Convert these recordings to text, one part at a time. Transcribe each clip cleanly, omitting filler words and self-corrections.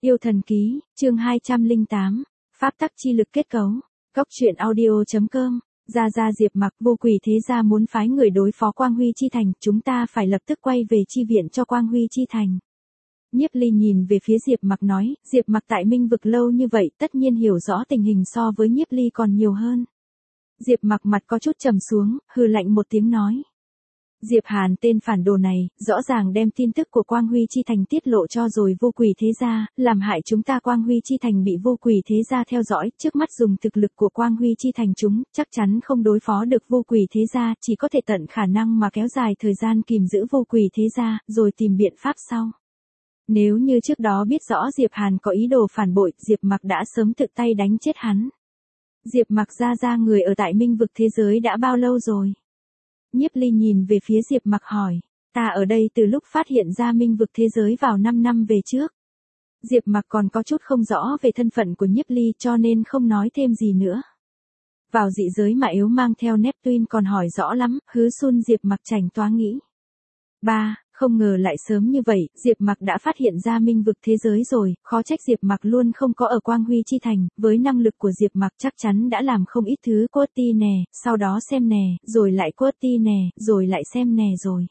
Yêu thần ký, chương 208, pháp tắc chi lực kết cấu, góc truyện audio.com, Gia Diệp Mặc vô quỷ thế gia muốn phái người đối phó Quang Huy Chi Thành, chúng ta phải lập tức quay về chi viện cho Quang Huy Chi Thành. Nhiếp Ly nhìn về phía Diệp Mặc nói, Diệp Mặc tại Minh vực lâu như vậy tất nhiên hiểu rõ tình hình so với Nhiếp Ly còn nhiều hơn. Diệp Mặc mặt có chút trầm xuống, hừ lạnh một tiếng nói. Diệp Hàn tên phản đồ này, rõ ràng đem tin tức của Quang Huy Chi Thành tiết lộ cho rồi vô quỷ thế gia, làm hại chúng ta Quang Huy Chi Thành bị vô quỷ thế gia theo dõi, trước mắt dùng thực lực của Quang Huy Chi Thành chúng, chắc chắn không đối phó được vô quỷ thế gia, chỉ có thể tận khả năng mà kéo dài thời gian kìm giữ vô quỷ thế gia, rồi tìm biện pháp sau. Nếu như trước đó biết rõ Diệp Hàn có ý đồ phản bội, Diệp Mặc đã sớm tự tay đánh chết hắn. Diệp Mặc ra người ở tại Minh vực thế giới đã bao lâu rồi? Nhiếp Ly nhìn về phía Diệp Mặc hỏi, ta ở đây từ lúc phát hiện ra Minh vực thế giới vào 5 năm về trước. Diệp Mặc còn có chút không rõ về thân phận của Nhiếp Ly cho nên không nói thêm gì nữa. Vào dị giới mà yếu mang theo Neptune còn hỏi rõ lắm, hứ sun Diệp Mặc chảnh toá nghĩ. Không ngờ lại sớm như vậy, Diệp Mặc đã phát hiện ra Minh vực thế giới rồi, khó trách Diệp Mặc luôn không có ở Quang Huy Chi Thành, với năng lực của Diệp Mặc chắc chắn đã làm không ít thứ quất ti nè, sau đó xem nè, rồi lại quất ti nè, rồi lại xem nè rồi.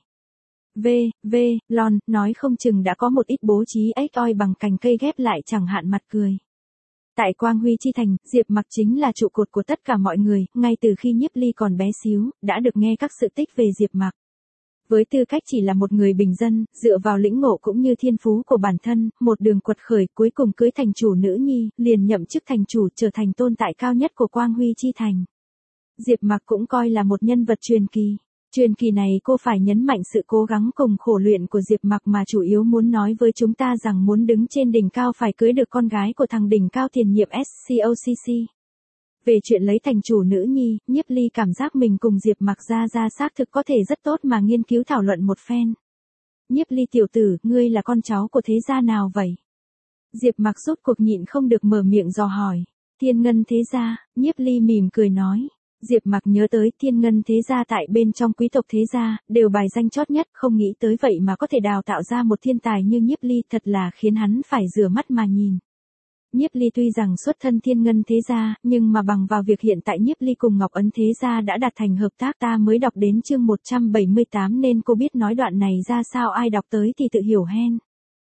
Lon, nói không chừng đã có một ít bố trí ếch oi bằng cành cây ghép lại chẳng hạn mặt cười. Tại Quang Huy Chi Thành, Diệp Mặc chính là trụ cột của tất cả mọi người, ngay từ khi Nhiếp Ly còn bé xíu, đã được nghe các sự tích về Diệp Mặc. Với tư cách chỉ là một người bình dân, dựa vào lĩnh ngộ cũng như thiên phú của bản thân, một đường quật khởi cuối cùng cưới thành chủ nữ nhi, liền nhậm chức thành chủ trở thành tôn tại cao nhất của Quang Huy Chi Thành. Diệp Mặc cũng coi là một nhân vật truyền kỳ. Truyền kỳ này cô phải nhấn mạnh sự cố gắng cùng khổ luyện của Diệp Mặc mà chủ yếu muốn nói với chúng ta rằng muốn đứng trên đỉnh cao phải cưới được con gái của thằng đỉnh cao tiền nhiệm SCOCC. Về chuyện lấy thành chủ nữ nhi, Nhiếp Ly cảm giác mình cùng Diệp Mặc ra xác thực có thể rất tốt mà nghiên cứu thảo luận một phen. Nhiếp Ly tiểu tử, ngươi là con cháu của thế gia nào vậy? Diệp Mặc rốt cuộc nhịn không được mở miệng dò hỏi. Thiên Ngân thế gia, Nhiếp Ly mỉm cười nói. Diệp Mặc nhớ tới Thiên Ngân thế gia tại bên trong quý tộc thế gia, đều bài danh chót nhất, không nghĩ tới vậy mà có thể đào tạo ra một thiên tài như Nhiếp Ly, thật là khiến hắn phải rửa mắt mà nhìn. Nhiếp Ly tuy rằng xuất thân Thiên Ngân thế gia, nhưng mà bằng vào việc hiện tại Nhiếp Ly cùng Ngọc Ấn thế gia đã đạt thành hợp tác, ta mới đọc đến chương 178 nên cô biết nói đoạn này ra sao, ai đọc tới thì tự hiểu hen.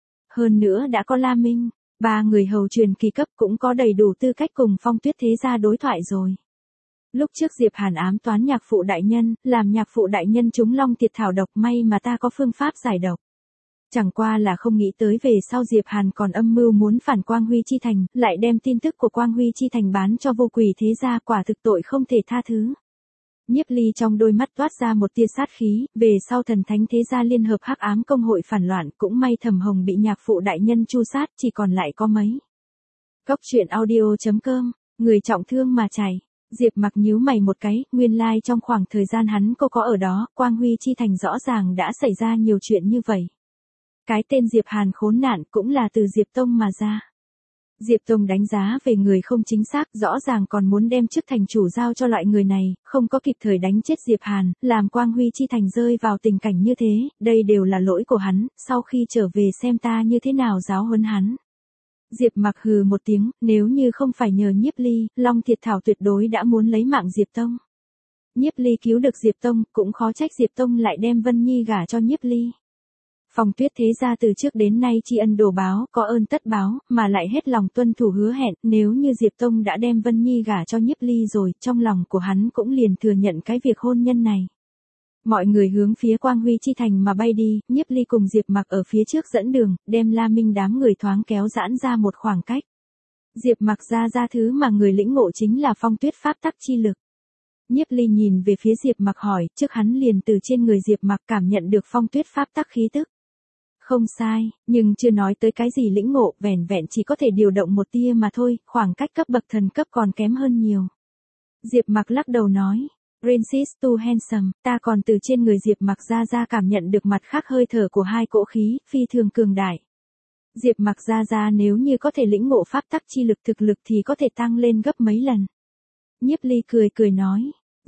Hơn nữa đã có La Minh, 3 người hầu truyền kỳ cấp cũng có đầy đủ tư cách cùng Phong Tuyết thế gia đối thoại rồi. Lúc trước Diệp Hàn ám toán nhạc phụ đại nhân, làm nhạc phụ đại nhân trúng long tiệt thảo độc, may mà ta có phương pháp giải độc. Chẳng qua là không nghĩ tới về sau Diệp Hàn còn âm mưu muốn phản Quang Huy Chi Thành, lại đem tin tức của Quang Huy Chi Thành bán cho vô quỷ thế gia, quả thực tội không thể tha thứ. Nhiếp Ly trong đôi mắt toát ra một tia sát khí, về sau Thần Thánh thế gia liên hợp hắc ám công hội phản loạn, cũng may Thẩm Hồng bị nhạc phụ đại nhân tru sát, chỉ còn lại có mấy. Góc truyện audio.com, người trọng thương mà chảy. Diệp Mặc nhíu mày một cái, nguyên lai trong khoảng thời gian hắn cô có ở đó, Quang Huy Chi Thành rõ ràng đã xảy ra nhiều chuyện như vậy. Cái tên Diệp Hàn khốn nạn cũng là từ Diệp Tông mà ra. Diệp Tông đánh giá về người không chính xác, rõ ràng còn muốn đem chức thành chủ giao cho loại người này, không có kịp thời đánh chết Diệp Hàn, làm Quang Huy Chi Thành rơi vào tình cảnh như thế, đây đều là lỗi của hắn, sau khi trở về xem ta như thế nào giáo huấn hắn. Diệp Mặc hừ một tiếng, nếu như không phải nhờ Nhiếp Ly, Long Thiệt Thảo tuyệt đối đã muốn lấy mạng Diệp Tông. Nhiếp Ly cứu được Diệp Tông, cũng khó trách Diệp Tông lại đem Vân Nhi gả cho Nhiếp Ly. Phong Tuyết thế gia từ trước đến nay tri ân đồ báo, có ơn tất báo, mà lại hết lòng tuân thủ hứa hẹn, nếu như Diệp Tông đã đem Vân Nhi gả cho Nhiếp Ly rồi, trong lòng của hắn cũng liền thừa nhận cái việc hôn nhân này. Mọi người hướng phía Quang Huy Chi Thành mà bay đi, Nhiếp Ly cùng Diệp Mặc ở phía trước dẫn đường, đem La Minh đám người thoáng kéo giãn ra một khoảng cách. Diệp Mặc ra thứ mà người lĩnh ngộ chính là Phong Tuyết pháp tắc chi lực. Nhiếp Ly nhìn về phía Diệp Mặc hỏi, trước hắn liền từ trên người Diệp Mặc cảm nhận được Phong Tuyết pháp tắc khí tức. Không sai, nhưng chưa nói tới cái gì lĩnh ngộ, vẻn vẹn chỉ có thể điều động một tia mà thôi, khoảng cách cấp bậc thần cấp còn kém hơn nhiều. Diệp Mặc lắc đầu nói, Princess too handsome, ta còn từ trên người Diệp Mặc ra cảm nhận được mặt khác hơi thở của hai cỗ khí, phi thường cường đại. Diệp Mặc ra nếu như có thể lĩnh ngộ pháp tắc chi lực thực lực thì có thể tăng lên gấp mấy lần. Nhiếp Ly cười nói,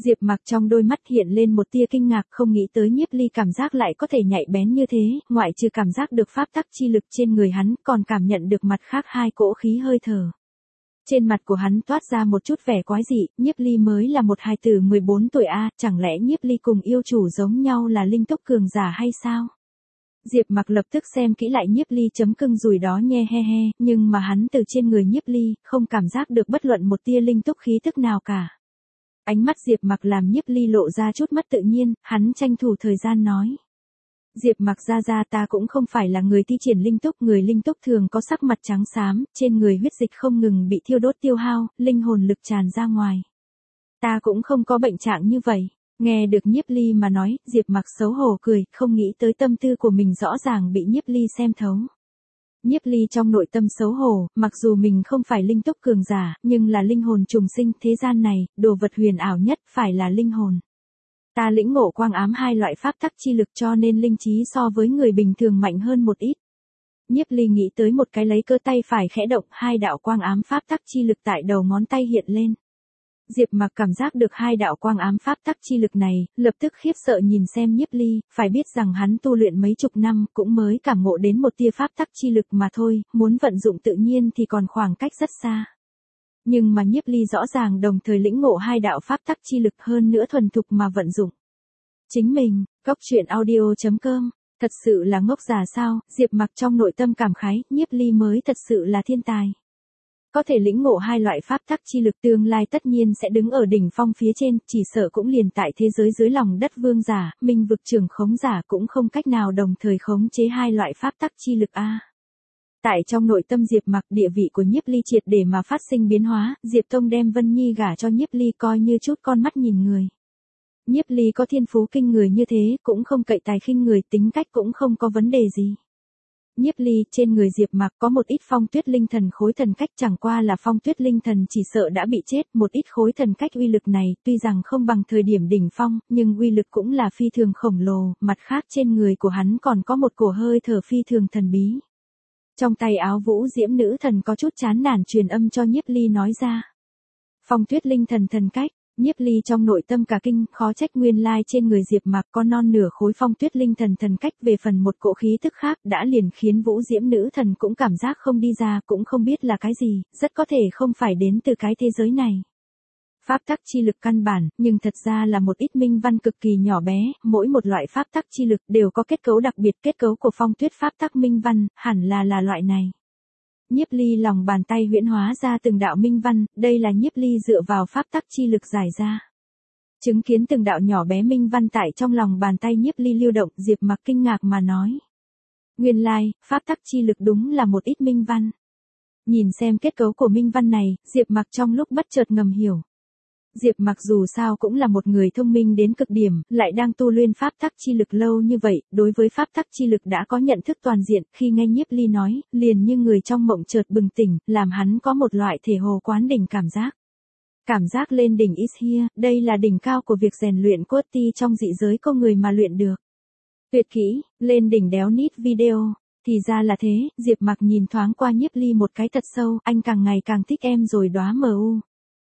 Diệp Mặc trong đôi mắt hiện lên một tia kinh ngạc, không nghĩ tới Nhiếp Ly cảm giác lại có thể nhạy bén như thế, ngoại trừ cảm giác được pháp tắc chi lực trên người hắn, còn cảm nhận được mặt khác hai cỗ khí hơi thở. Trên mặt của hắn toát ra một chút vẻ quái dị, Nhiếp Ly mới là một hài tử 14 tuổi a, chẳng lẽ Nhiếp Ly cùng yêu chủ giống nhau là linh túc cường giả hay sao? Diệp Mặc lập tức xem kỹ lại Nhiếp Ly chấm cưng rùi đó nhe he he, nhưng mà hắn từ trên người Nhiếp Ly, không cảm giác được bất luận một tia linh túc khí tức nào cả. Ánh mắt Diệp Mặc làm Nhiếp Ly lộ ra chút mất tự nhiên, hắn tranh thủ thời gian nói. Diệp Mặc ra ta cũng không phải là người thi triển linh túc, người linh túc thường có sắc mặt trắng xám, trên người huyết dịch không ngừng bị thiêu đốt tiêu hao, linh hồn lực tràn ra ngoài. Ta cũng không có bệnh trạng như vậy. Nghe được Nhiếp Ly mà nói, Diệp Mặc xấu hổ cười, không nghĩ tới tâm tư của mình rõ ràng bị Nhiếp Ly xem thấu. Nhiếp Ly trong nội tâm xấu hổ, mặc dù mình không phải linh túc cường giả, nhưng là linh hồn trùng sinh, thế gian này, đồ vật huyền ảo nhất phải là linh hồn. Ta lĩnh ngộ quang ám hai loại pháp tắc chi lực cho nên linh trí so với người bình thường mạnh hơn một ít. Nhiếp Ly nghĩ tới một cái lấy cơ tay phải khẽ động, hai đạo quang ám pháp tắc chi lực tại đầu ngón tay hiện lên. Diệp Mặc cảm giác được hai đạo quang ám pháp tắc chi lực này, lập tức khiếp sợ nhìn xem Nhiếp Ly, phải biết rằng hắn tu luyện mấy chục năm cũng mới cảm ngộ đến một tia pháp tắc chi lực mà thôi, muốn vận dụng tự nhiên thì còn khoảng cách rất xa. Nhưng mà Nhiếp Ly rõ ràng đồng thời lĩnh ngộ hai đạo pháp tắc chi lực hơn nữa thuần thục mà vận dụng. Chính mình, goctruyện.audio.com, thật sự là ngốc già sao, Diệp Mặc trong nội tâm cảm khái, Nhiếp Ly mới thật sự là thiên tài. Có thể lĩnh ngộ hai loại pháp tắc chi lực tương lai tất nhiên sẽ đứng ở đỉnh phong phía trên, chỉ sợ cũng liền tại thế giới dưới lòng đất vương giả, minh vực trường khống giả cũng không cách nào đồng thời khống chế hai loại pháp tắc chi lực a. Tại trong nội tâm Diệp Mặc, địa vị của Nhiếp Ly triệt để mà phát sinh biến hóa, Diệp Tông đem Vân Nhi gả cho Nhiếp Ly coi như chút con mắt nhìn người. Nhiếp Ly có thiên phú kinh người như thế, cũng không cậy tài khinh người, tính cách cũng không có vấn đề gì. Nhiếp Ly, trên người Diệp Mặc có một ít phong tuyết linh thần khối thần cách, chẳng qua là phong tuyết linh thần chỉ sợ đã bị chết, một ít khối thần cách uy lực này, tuy rằng không bằng thời điểm đỉnh phong, nhưng uy lực cũng là phi thường khổng lồ, mặt khác trên người của hắn còn có một cổ hơi thở phi thường thần bí. Trong tay áo vũ diễm nữ thần có chút chán nản truyền âm cho Nhiếp Ly nói ra. Phong tuyết linh thần thần cách. Nhiếp Ly trong nội tâm cả kinh, khó trách nguyên lai trên người Diệp Mặc có non nửa khối phong tuyết linh thần thần cách, về phần một cỗ khí tức khác đã liền khiến vũ diễm nữ thần cũng cảm giác không đi ra, cũng không biết là cái gì, rất có thể không phải đến từ cái thế giới này. Pháp tắc chi lực căn bản, nhưng thật ra là một ít minh văn cực kỳ nhỏ bé, mỗi một loại pháp tắc chi lực đều có kết cấu đặc biệt, kết cấu của phong tuyết pháp tắc minh văn, hẳn là loại này. Nhiếp Ly lòng bàn tay huyễn hóa ra từng đạo minh văn, đây là Nhiếp Ly dựa vào pháp tắc chi lực giải ra. Chứng kiến từng đạo nhỏ bé minh văn tại trong lòng bàn tay Nhiếp Ly lưu động, Diệp Mặc kinh ngạc mà nói. Nguyên lai, pháp tắc chi lực đúng là một ít minh văn. Nhìn xem kết cấu của minh văn này, Diệp Mặc trong lúc bất chợt ngầm hiểu. Diệp Mặc dù sao cũng là một người thông minh đến cực điểm, lại đang tu luyện pháp tắc chi lực lâu như vậy, đối với pháp tắc chi lực đã có nhận thức toàn diện, khi nghe Nhiếp Ly nói, liền như người trong mộng chợt bừng tỉnh, làm hắn có một loại thể hồ quán đỉnh cảm giác. Cảm giác lên đỉnh is here, đây là đỉnh cao của việc rèn luyện cốt ti trong dị giới có người mà luyện được. Tuyệt kỹ, lên đỉnh đéo nít video. Thì ra là thế, Diệp Mặc nhìn thoáng qua Nhiếp Ly một cái thật sâu, anh càng ngày càng thích em rồi đóa MU.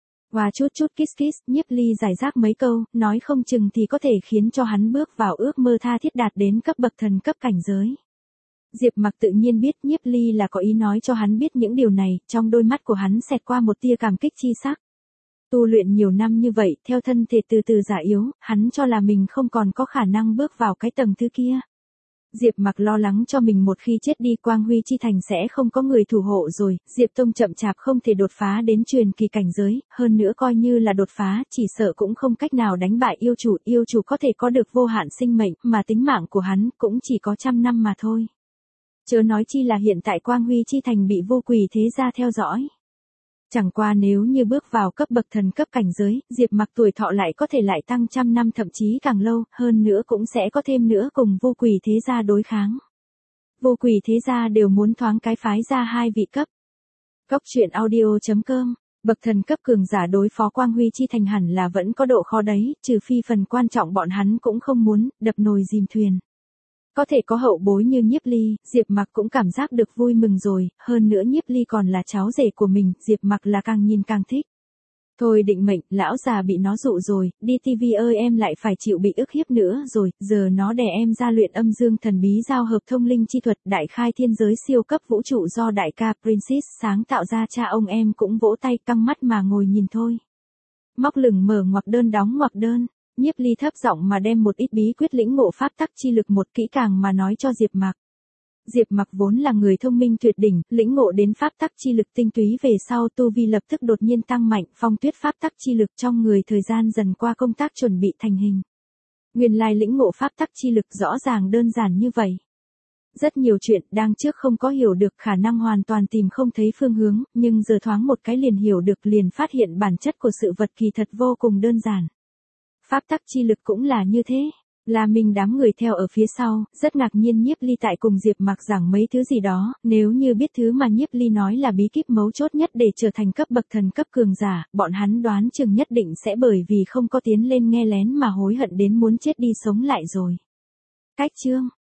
Và chút kiss, Nhiếp Ly giải rác mấy câu, nói không chừng thì có thể khiến cho hắn bước vào ước mơ tha thiết đạt đến cấp bậc thần cấp cảnh giới. Diệp Mặc tự nhiên biết Nhiếp Ly là có ý nói cho hắn biết những điều này, trong đôi mắt của hắn xẹt qua một tia cảm kích chi sắc. Tu luyện nhiều năm như vậy, theo thân thể từ từ già yếu, hắn cho là mình không còn có khả năng bước vào cái tầng thứ kia. Diệp Mặc lo lắng cho mình một khi chết đi Quang Huy Chi Thành sẽ không có người thủ hộ rồi, Diệp Tông chậm chạp không thể đột phá đến truyền kỳ cảnh giới, hơn nữa coi như là đột phá, chỉ sợ cũng không cách nào đánh bại yêu chủ có thể có được vô hạn sinh mệnh, mà tính mạng của hắn cũng chỉ có 100 năm mà thôi. Chớ nói chi là hiện tại Quang Huy Chi Thành bị vô quỷ thế gia theo dõi. Chẳng qua nếu như bước vào cấp bậc thần cấp cảnh giới, Diệp Mặc tuổi thọ lại có thể lại tăng 100 năm thậm chí càng lâu, hơn nữa cũng sẽ có thêm nữa cùng vô quỷ thế gia đối kháng. Vô quỷ thế gia đều muốn thoáng cái phái ra hai vị cấp. Goctruyện.audio.com, bậc thần cấp cường giả đối phó Quang Huy Chi Thành hẳn là vẫn có độ khó đấy, trừ phi phần quan trọng bọn hắn cũng không muốn, đập nồi dìm thuyền. Có thể có hậu bối như Nhiếp Ly, Diệp Mặc cũng cảm giác được vui mừng rồi, hơn nữa Nhiếp Ly còn là cháu rể của mình, Diệp Mặc là càng nhìn càng thích. Thôi định mệnh, lão già bị nó dụ rồi, đi TV ơi em lại phải chịu bị ức hiếp nữa rồi, giờ nó đè em ra luyện âm dương thần bí giao hợp thông linh chi thuật đại khai thiên giới siêu cấp vũ trụ do đại ca Princess sáng tạo ra, cha ông em cũng vỗ tay căng mắt mà ngồi nhìn thôi. Móc lửng mở ngoặc đơn đóng ngoặc đơn, Nhiếp Ly thấp giọng mà đem một ít bí quyết lĩnh ngộ pháp tắc chi lực một kỹ càng mà nói cho Diệp Mặc. Diệp Mặc vốn là người thông minh tuyệt đỉnh, lĩnh ngộ đến pháp tắc chi lực tinh túy về sau tu vi lập tức đột nhiên tăng mạnh, phong tuyết pháp tắc chi lực trong người thời gian dần qua công tác chuẩn bị thành hình. Nguyên lai lĩnh ngộ pháp tắc chi lực rõ ràng đơn giản như vậy. Rất nhiều chuyện đang trước không có hiểu được, khả năng hoàn toàn tìm không thấy phương hướng, nhưng giờ thoáng một cái liền hiểu được, liền phát hiện bản chất của sự vật kỳ thật vô cùng đơn giản. Pháp tắc chi lực cũng là như thế. La Minh đám người theo ở phía sau, rất ngạc nhiên Nhiếp Ly tại cùng Diệp Mặc giảng mấy thứ gì đó, nếu như biết thứ mà Nhiếp Ly nói là bí kíp mấu chốt nhất để trở thành cấp bậc thần cấp cường giả, bọn hắn đoán chừng nhất định sẽ bởi vì không có tiến lên nghe lén mà hối hận đến muốn chết đi sống lại rồi. Cách chương